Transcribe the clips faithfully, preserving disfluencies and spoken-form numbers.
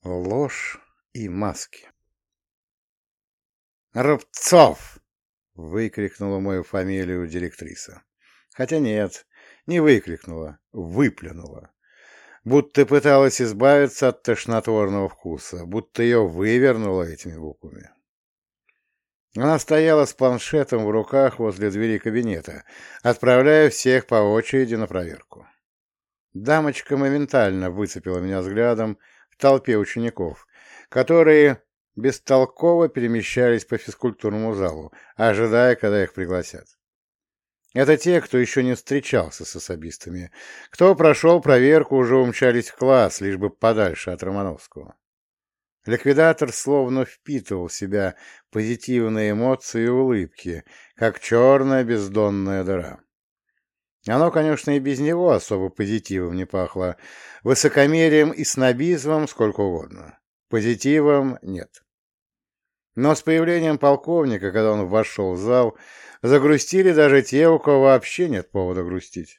Ложь и маски. «Рубцов!» — выкрикнула мою фамилию директриса. Хотя нет, не выкрикнула, выплюнула. Будто пыталась избавиться от тошнотворного вкуса, будто ее вывернуло этими буквами. Она стояла с планшетом в руках возле двери кабинета, отправляя всех по очереди на проверку. Дамочка моментально выцепила меня взглядом в толпе учеников, которые бестолково перемещались по физкультурному залу, ожидая, когда их пригласят. Это те, кто еще не встречался с особистами. Кто прошел проверку, уже умчались в класс, лишь бы подальше от Романовского. Ликвидатор словно впитывал в себя позитивные эмоции и улыбки, как черная бездонная дыра. Оно, конечно, и без него особо позитивом не пахло. Высокомерием и снобизмом сколько угодно. Позитивом нет. Но с появлением полковника, когда он вошел в зал, загрустили даже те, у кого вообще нет повода грустить.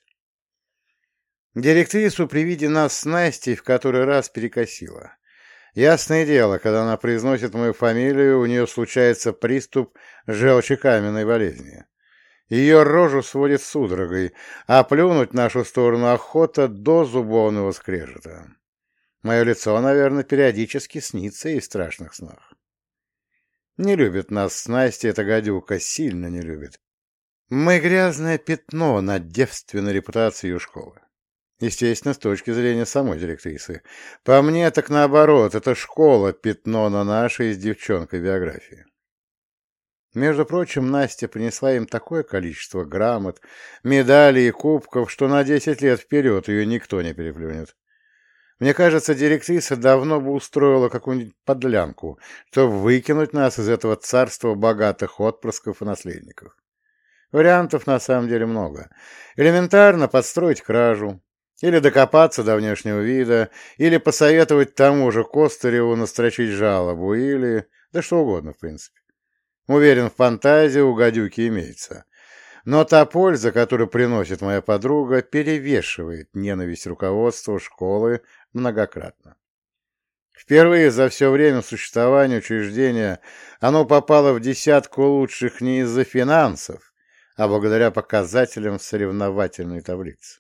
Директрису при виде нас с Настей в который раз перекосило. Ясное дело, когда она произносит мою фамилию, у нее случается приступ желчекаменной болезни. Ее рожу сводит судорогой, а плюнуть в нашу сторону охота до зубовного скрежета. Мое лицо, наверное, периодически снится ей в страшных снах. Не любит нас с Настей эта гадюка, сильно не любит. Мы грязное пятно на девственной репутации ее школы. Естественно, с точки зрения самой директрисы. По мне, так наоборот, это школа пятно на нашей с девчонкой биографии. Между прочим, Настя принесла им такое количество грамот, медалей и кубков, что на десять лет вперед ее никто не переплюнет. Мне кажется, директриса давно бы устроила какую-нибудь подлянку, чтобы выкинуть нас из этого царства богатых отпрысков и наследников. Вариантов на самом деле много. Элементарно подстроить кражу, или докопаться до внешнего вида, или посоветовать тому же Костыреву настрочить жалобу, или... да что угодно, в принципе. Уверен, в фантазии у гадюки имеется. Но та польза, которую приносит моя подруга, перевешивает ненависть руководства школы многократно. Впервые за все время существования учреждения оно попало в десятку лучших не из-за финансов, а благодаря показателям соревновательной таблицы.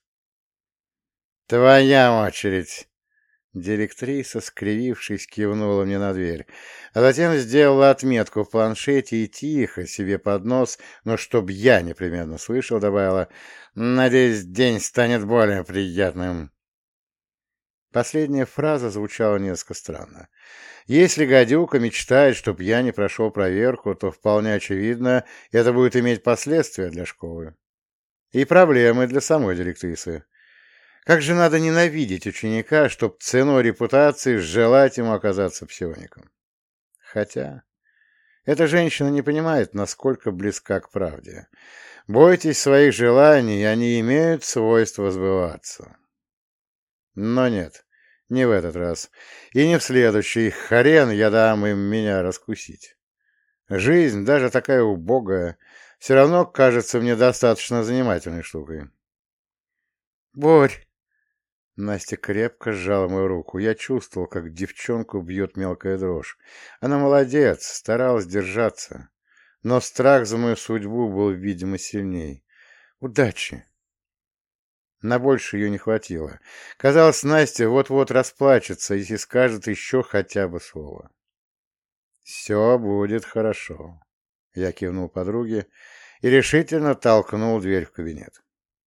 «Твоя очередь!» Директриса, скривившись, кивнула мне на дверь, а затем сделала отметку в планшете и тихо, себе под нос, но чтоб я непременно слышал, добавила: «Надеюсь, день станет более приятным». Последняя фраза звучала несколько странно. Если гадюка мечтает, чтоб я не прошел проверку, то вполне очевидно, это будет иметь последствия для школы. И проблемы для самой директрисы. Как же надо ненавидеть ученика, чтоб ценой репутации желать ему оказаться псиоником? Хотя эта женщина не понимает, насколько близка к правде. Бойтесь своих желаний, они имеют свойство сбываться. Но нет, не в этот раз. И не в следующий. Хрен я дам им меня раскусить. Жизнь, даже такая убогая, все равно кажется мне достаточно занимательной штукой. «Борь!» Настя крепко сжала мою руку. Я чувствовал, как девчонку бьет мелкая дрожь. Она молодец, старалась держаться. Но страх за мою судьбу был, видимо, сильней. Удачи! На больше ее не хватило. Казалось, Настя вот-вот расплачется, если скажет еще хотя бы слово. «Все будет хорошо», — я кивнул подруге и решительно толкнул дверь в кабинет.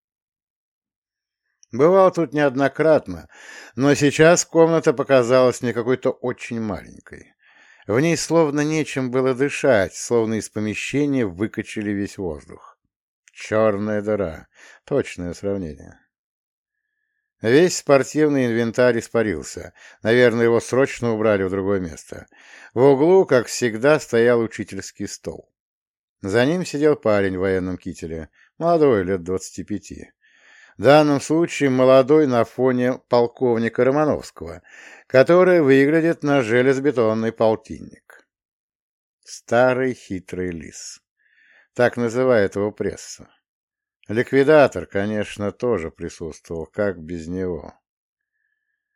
Бывал тут неоднократно, но сейчас комната показалась мне какой-то очень маленькой. В ней словно нечем было дышать, словно из помещения выкачали весь воздух. Черная дыра. Точное сравнение. Весь спортивный инвентарь испарился. Наверное, его срочно убрали в другое место. В углу, как всегда, стоял учительский стол. За ним сидел парень в военном кителе, молодой, лет двадцати пяти. В данном случае молодой на фоне полковника Романовского, который выглядит на железобетонный полтинник. Старый хитрый лис. Так называет его пресса. Ликвидатор, конечно, тоже присутствовал, как без него.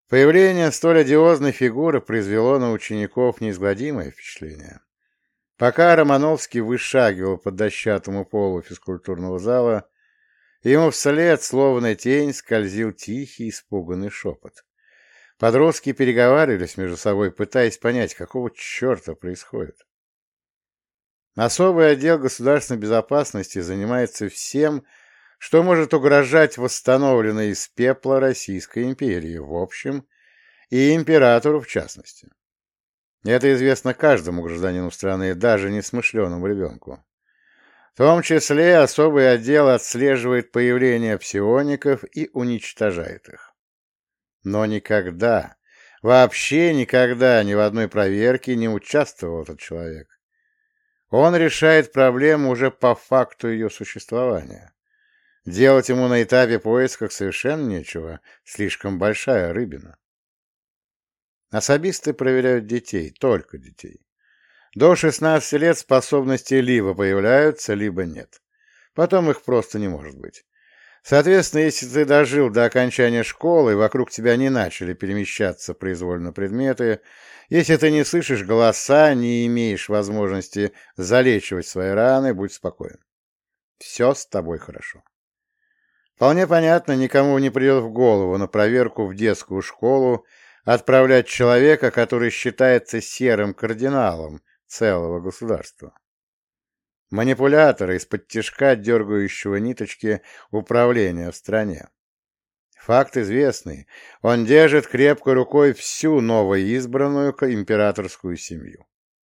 Появление столь одиозной фигуры произвело на учеников неизгладимое впечатление. Пока Романовский вышагивал по дощатому полу физкультурного зала, ему вслед, словно тень, скользил тихий, испуганный шепот. Подростки переговаривались между собой, пытаясь понять, какого черта происходит. Особый отдел государственной безопасности занимается всем, что может угрожать восстановленной из пепла Российской империи в общем и императору в частности. Это известно каждому гражданину страны, даже несмышленому ребенку. В том числе особый отдел отслеживает появление псиоников и уничтожает их. Но никогда, вообще никогда ни в одной проверке не участвовал этот человек. Он решает проблему уже по факту ее существования. Делать ему на этапе поисков совершенно нечего, слишком большая рыбина. Особисты проверяют детей, только детей. До шестнадцати лет способности либо появляются, либо нет. Потом их просто не может быть. Соответственно, если ты дожил до окончания школы, и вокруг тебя не начали перемещаться произвольно предметы, если ты не слышишь голоса, не имеешь возможности залечивать свои раны, будь спокоен. Все с тобой хорошо. Вполне понятно, никому не придет в голову на проверку в детскую школу отправлять человека, который считается серым кардиналом целого государства. Манипулятора из-под тишка, дергающего ниточки управления в стране. Факт известный. Он держит крепкой рукой всю новоизбранную императорскую семью.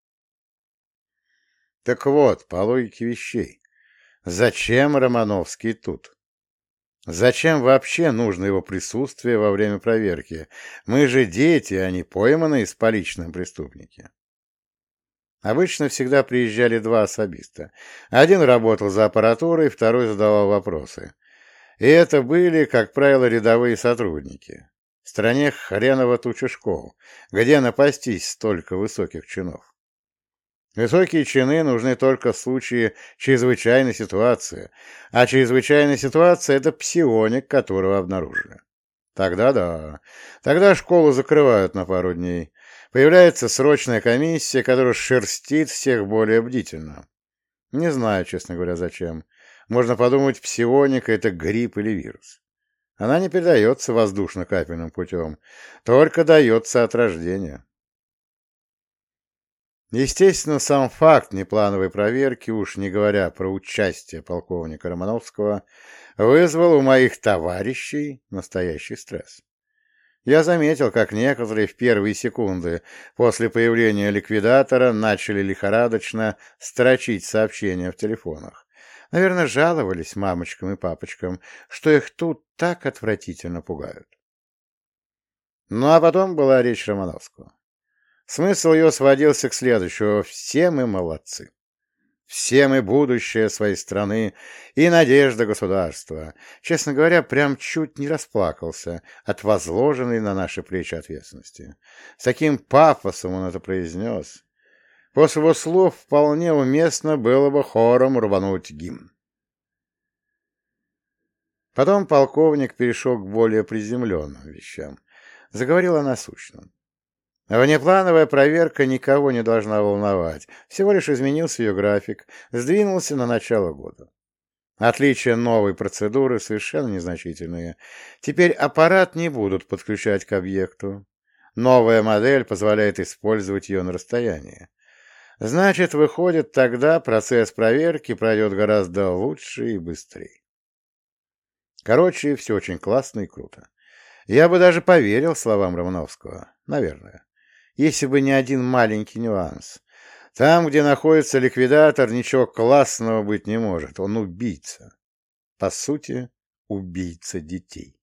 Так вот, по логике вещей, зачем Романовский тут? Зачем вообще нужно его присутствие во время проверки? Мы же дети, а не пойманные с поличным преступники. Обычно всегда приезжали два особиста. Один работал за аппаратурой, второй задавал вопросы. И это были, как правило, рядовые сотрудники. В стране хреново туча школ, где напастись столько высоких чинов. Высокие чины нужны только в случае чрезвычайной ситуации, а чрезвычайная ситуация — это псионик, которого обнаружили. Тогда да, тогда школу закрывают на пару дней. Появляется срочная комиссия, которая шерстит всех более бдительно. Не знаю, честно говоря, зачем. Можно подумать, псионика — это грипп или вирус. Она не передается воздушно-капельным путем, только дается от рождения. Естественно, сам факт неплановой проверки, уж не говоря про участие полковника Романовского, вызвал у моих товарищей настоящий стресс. Я заметил, как некоторые в первые секунды после появления ликвидатора начали лихорадочно строчить сообщения в телефонах. Наверное, жаловались мамочкам и папочкам, что их тут так отвратительно пугают. Ну а потом была речь Романовского. Смысл ее сводился к следующему: все мы молодцы. Все мы будущее своей страны и надежда государства. Честно говоря, прям чуть не расплакался от возложенной на наши плечи ответственности. С таким пафосом он это произнес. После его слов вполне уместно было бы хором рвануть гимн. Потом полковник перешел к более приземленным вещам. Заговорил о насущном. Внеплановая проверка никого не должна волновать. Всего лишь изменился ее график, сдвинулся на начало года. Отличия новой процедуры совершенно незначительные. Теперь аппарат не будут подключать к объекту. Новая модель позволяет использовать ее на расстоянии. Значит, выходит, тогда процесс проверки пройдет гораздо лучше и быстрее. Короче, все очень классно и круто. Я бы даже поверил словам Романовского. Наверное. Если бы не один маленький нюанс. Там, где находится ликвидатор, ничего классного быть не может. Он убийца. По сути, убийца детей.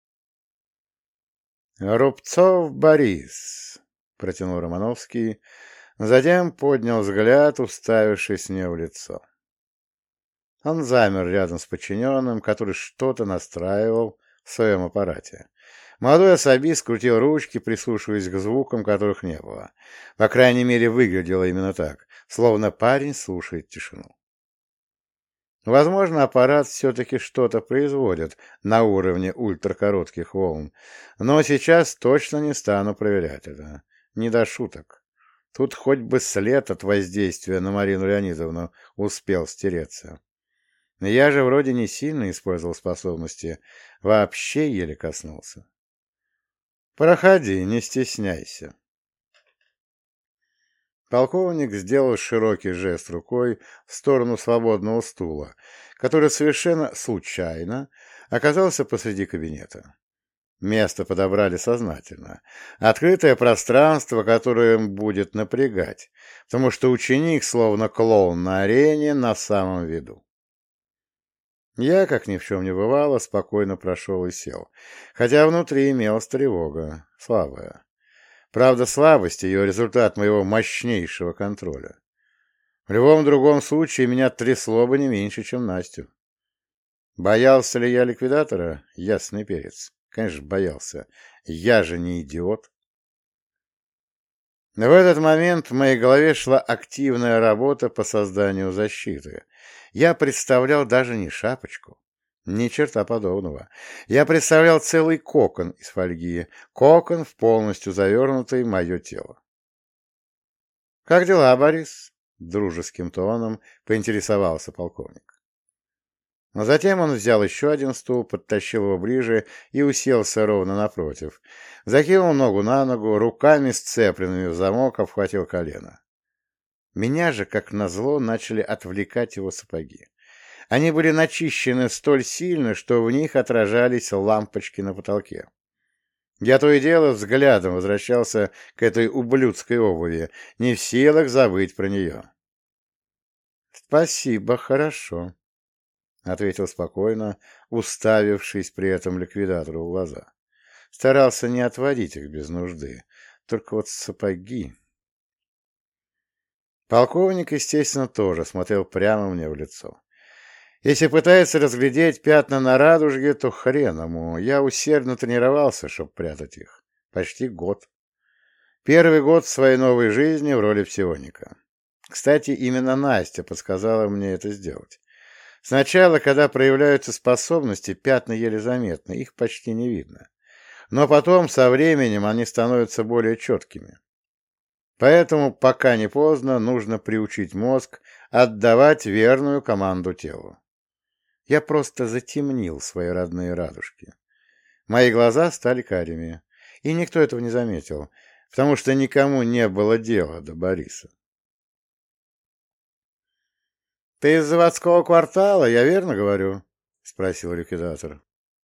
«Рубцов Борис», — протянул Романовский, затем поднял взгляд, уставившись мне в лицо. Он замер рядом с подчиненным, который что-то настраивал в своем аппарате. Молодой особист крутил ручки, прислушиваясь к звукам, которых не было. По крайней мере, выглядело именно так, словно парень слушает тишину. Возможно, аппарат все-таки что-то производит на уровне ультракоротких волн, но сейчас точно не стану проверять это. Не до шуток. Тут хоть бы след от воздействия на Марину Леонидовну успел стереться. Я же вроде не сильно использовал способности, вообще еле коснулся. Проходи, не стесняйся. Полковник сделал широкий жест рукой в сторону свободного стула, который совершенно случайно оказался посреди кабинета. Место подобрали сознательно. Открытое пространство, которое им будет напрягать, потому что ученик, словно клоун на арене, на самом виду. Я, как ни в чем не бывало, спокойно прошел и сел, хотя внутри имелась тревога, слабая. Правда, слабость — ее результат моего мощнейшего контроля. В любом другом случае меня трясло бы не меньше, чем Настю. Боялся ли я ликвидатора? Ясный перец. Конечно, боялся. Я же не идиот. В этот момент в моей голове шла активная работа по созданию защиты. Я представлял даже не шапочку. Ни черта подобного. Я представлял целый кокон из фольги, кокон, в полностью завернутый в мое тело. — Как дела, Борис? — дружеским тоном поинтересовался полковник. Но затем он взял еще один стул, подтащил его ближе и уселся ровно напротив. Закинул ногу на ногу, руками, сцепленными в замок, обхватил колено. Меня же, как назло, начали отвлекать его сапоги. Они были начищены столь сильно, что в них отражались лампочки на потолке. Я то и дело взглядом возвращался к этой ублюдской обуви, не в силах забыть про нее. — Спасибо, хорошо, — ответил спокойно, уставившись при этом ликвидатору в глаза. Старался не отводить их без нужды, только вот сапоги... Полковник, естественно, тоже смотрел прямо мне в лицо. Если пытается разглядеть пятна на радужке, то хрен ему. Я усердно тренировался, чтобы прятать их. Почти год. Первый год своей новой жизни в роли псионика. Кстати, именно Настя подсказала мне это сделать. Сначала, когда проявляются способности, пятна еле заметны, их почти не видно. Но потом, со временем, они становятся более четкими. Поэтому, пока не поздно, нужно приучить мозг отдавать верную команду телу. Я просто затемнил свои родные радужки. Мои глаза стали карими, и никто этого не заметил, потому что никому не было дела до Бориса. — Ты из заводского квартала, я верно говорю? — спросил ликвидатор.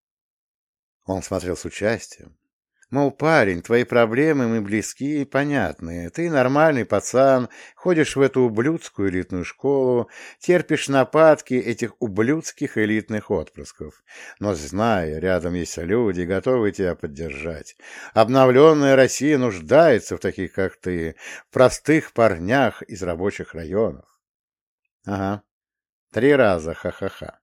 Он смотрел с участием. Мол, парень, твои проблемы мы близки и понятны. Ты нормальный пацан, ходишь в эту ублюдскую элитную школу, терпишь нападки этих ублюдских элитных отпрысков. Но знай, рядом есть люди, готовые тебя поддержать. Обновленная Россия нуждается в таких, как ты, в простых парнях из рабочих районов. Ага, три раза ха-ха-ха.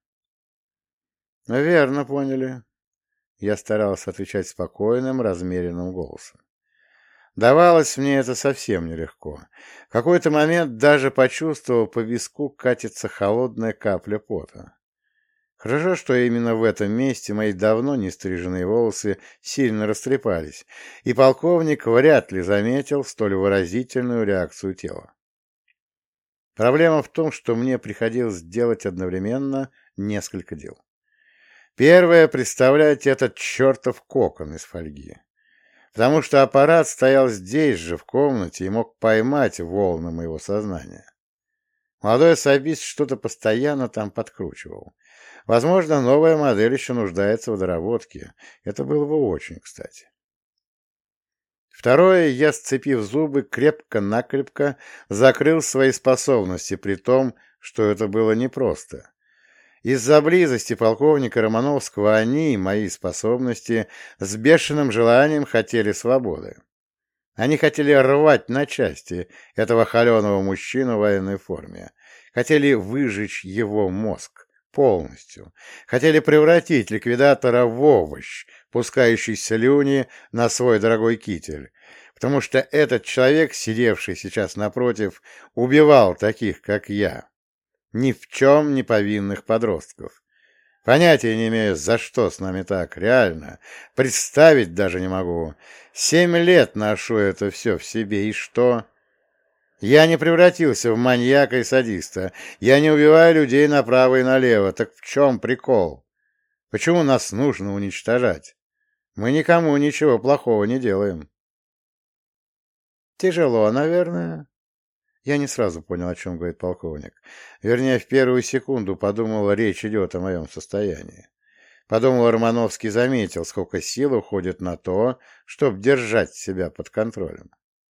Верно поняли. Я старался отвечать спокойным, размеренным голосом. Давалось мне это совсем нелегко. В какой-то момент даже почувствовал, по виску катится холодная капля пота. Хорошо, что именно в этом месте мои давно не стриженные волосы сильно растрепались, и полковник вряд ли заметил столь выразительную реакцию тела. Проблема в том, что мне приходилось делать одновременно несколько дел. Первое — представлять этот чертов кокон из фольги. Потому что аппарат стоял здесь же, в комнате, и мог поймать волны моего сознания. Молодой особист что-то постоянно там подкручивал. Возможно, новая модель еще нуждается в доработке. Это было бы очень кстати. Второе, я, сцепив зубы, крепко-накрепко закрыл свои способности, при том, что это было непросто. Из-за близости полковника Романовского они, мои способности, с бешеным желанием хотели свободы. Они хотели рвать на части этого холеного мужчину в военной форме, хотели выжечь его мозг полностью, хотели превратить ликвидатора в овощ, пускающий слюни на свой дорогой китель, потому что этот человек, сидевший сейчас напротив, убивал таких, как я. ни в чем не повинных подростков. Понятия не имею, за что с нами так, реально. Представить даже не могу. Семь лет ношу это все в себе, и что? Я не превратился в маньяка и садиста. Я не убиваю людей направо и налево. Так в чем прикол? Почему нас нужно уничтожать? Мы никому ничего плохого не делаем. Тяжело, наверное. Я не сразу понял, о чем говорит полковник. Вернее, в первую секунду подумал, речь идет о моем состоянии. Подумал, Романовский заметил, сколько сил уходит на то, чтобы держать себя под контролем.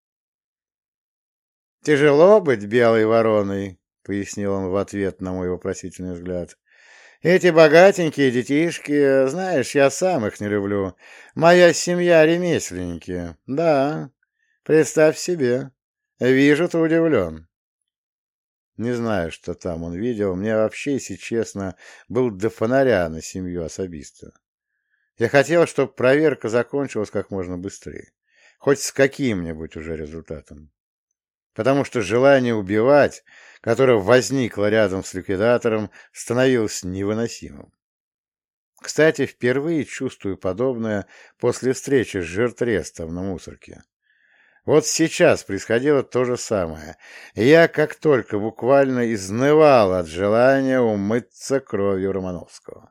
«Тяжело быть белой вороной», — пояснил он в ответ на мой вопросительный взгляд. «Эти богатенькие детишки, знаешь, я сам их не люблю. Моя семья — ремесленники. Да, представь себе. Вижу, ты удивлен». Не знаю, что там он видел. Мне вообще, если честно, был до фонаря на семью особиста. Я хотел, чтобы проверка закончилась как можно быстрее. Хоть с каким-нибудь уже результатом. Потому что желание убивать, которое возникло рядом с ликвидатором, становилось невыносимым. Кстати, впервые чувствую подобное после встречи с жиртрестом на мусорке. Вот сейчас происходило то же самое. Я как только буквально изнывал от желания умыться кровью Романовского.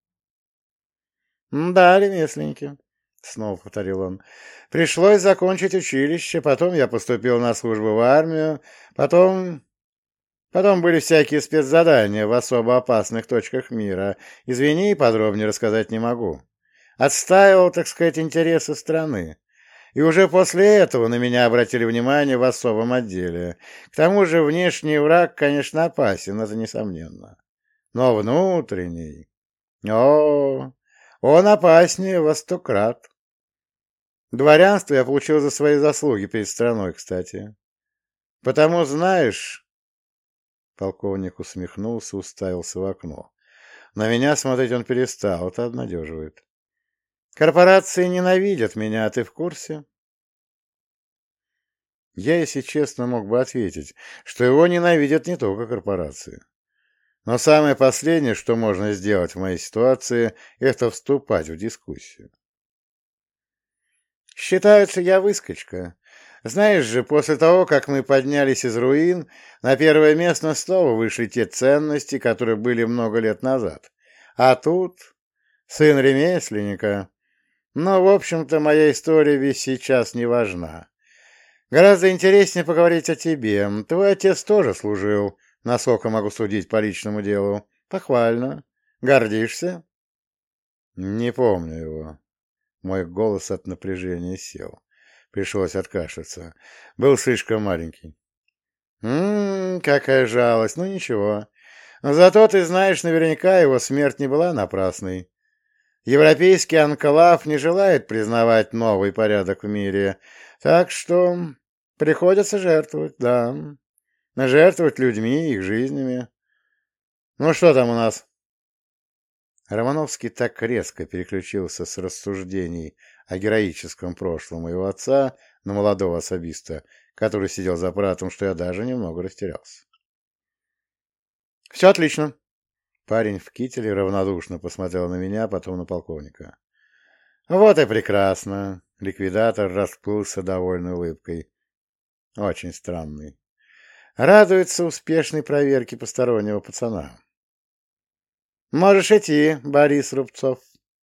«Да, ремесленники», — снова повторил он. «Пришлось закончить училище, потом я поступил на службу в армию, потом... Потом были всякие спецзадания в особо опасных точках мира. Извини, подробнее рассказать не могу. Отстаивал, так сказать, интересы страны. И уже после этого на меня обратили внимание в особом отделе. К тому же внешний враг, конечно, опасен, это несомненно. Но внутренний... О, он опаснее во сто крат. Дворянство я получил за свои заслуги перед страной, кстати. Потому, знаешь... Полковник усмехнулся, уставился в окно. На меня смотреть он перестал, это обнадеживает. Корпорации ненавидят меня, а ты в курсе? Я, если честно, мог бы ответить, что его ненавидят не только корпорации. Но самое последнее, что можно сделать в моей ситуации, это вступать в дискуссию. Считается, я выскочка. Знаешь же, после того, как мы поднялись из руин, на первое место снова вышли те ценности, которые были много лет назад. А тут сын ремесленника. Но, в общем-то, моя история ведь сейчас не важна. Гораздо интереснее поговорить о тебе. Твой отец тоже служил, насколько могу судить по личному делу. Похвально. Гордишься? Не помню его. Мой голос от напряжения сел. Пришлось откашляться. Был слишком маленький. Ммм, какая жалость. Ну, ничего. Зато ты знаешь, наверняка его смерть не была напрасной. Европейский анклав не желает признавать новый порядок в мире, так что приходится жертвовать, да. Жертвовать людьми, их жизнями. Ну, что там у нас? Романовский так резко переключился с рассуждений о героическом прошлом моего отца на молодого особиста, который сидел за аппаратом, что я даже немного растерялся. «Все отлично». Парень в кителе равнодушно посмотрел на меня, потом на полковника. «Вот и прекрасно!» Ликвидатор расплылся довольной улыбкой. Очень странный. Радуется успешной проверке постороннего пацана. «Можешь идти, Борис Рубцов».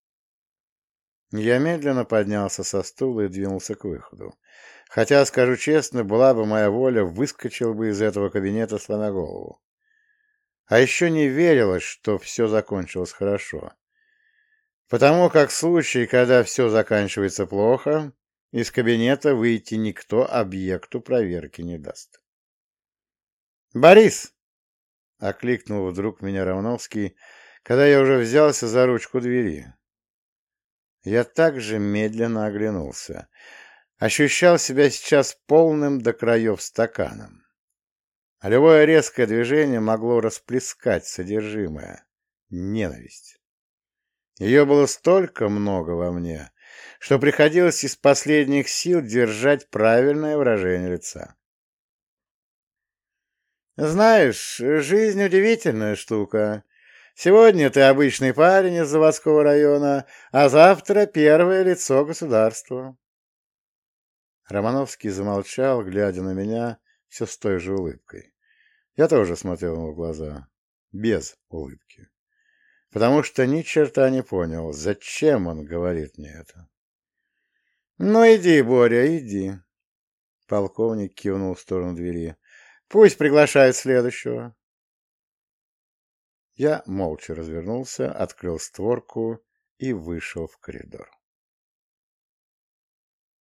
Я медленно поднялся со стула и двинулся к выходу. Хотя, скажу честно, была бы моя воля, выскочил бы из этого кабинета сломя голову. А еще не верилось, что все закончилось хорошо. Потому как в случае, когда все заканчивается плохо, из кабинета выйти никто объекту проверки не даст. «Борис!» — окликнул вдруг меня Романовский, когда я уже взялся за ручку двери. Я также медленно оглянулся. Ощущал себя сейчас полным до краев стаканом. А любое резкое движение могло расплескать содержимое. Ненависть. Ее было столько много во мне, что приходилось из последних сил держать правильное выражение лица. Знаешь, жизнь удивительная штука. Сегодня ты обычный парень из заводского района, а завтра первое лицо государства. Романовский замолчал, глядя на меня все с той же улыбкой. Я тоже смотрел ему в глаза, без улыбки, потому что ни черта не понял, зачем он говорит мне это. «Ну иди, Боря, иди», — полковник кивнул в сторону двери. «Пусть приглашают следующего». Я молча развернулся, открыл створку и вышел в коридор.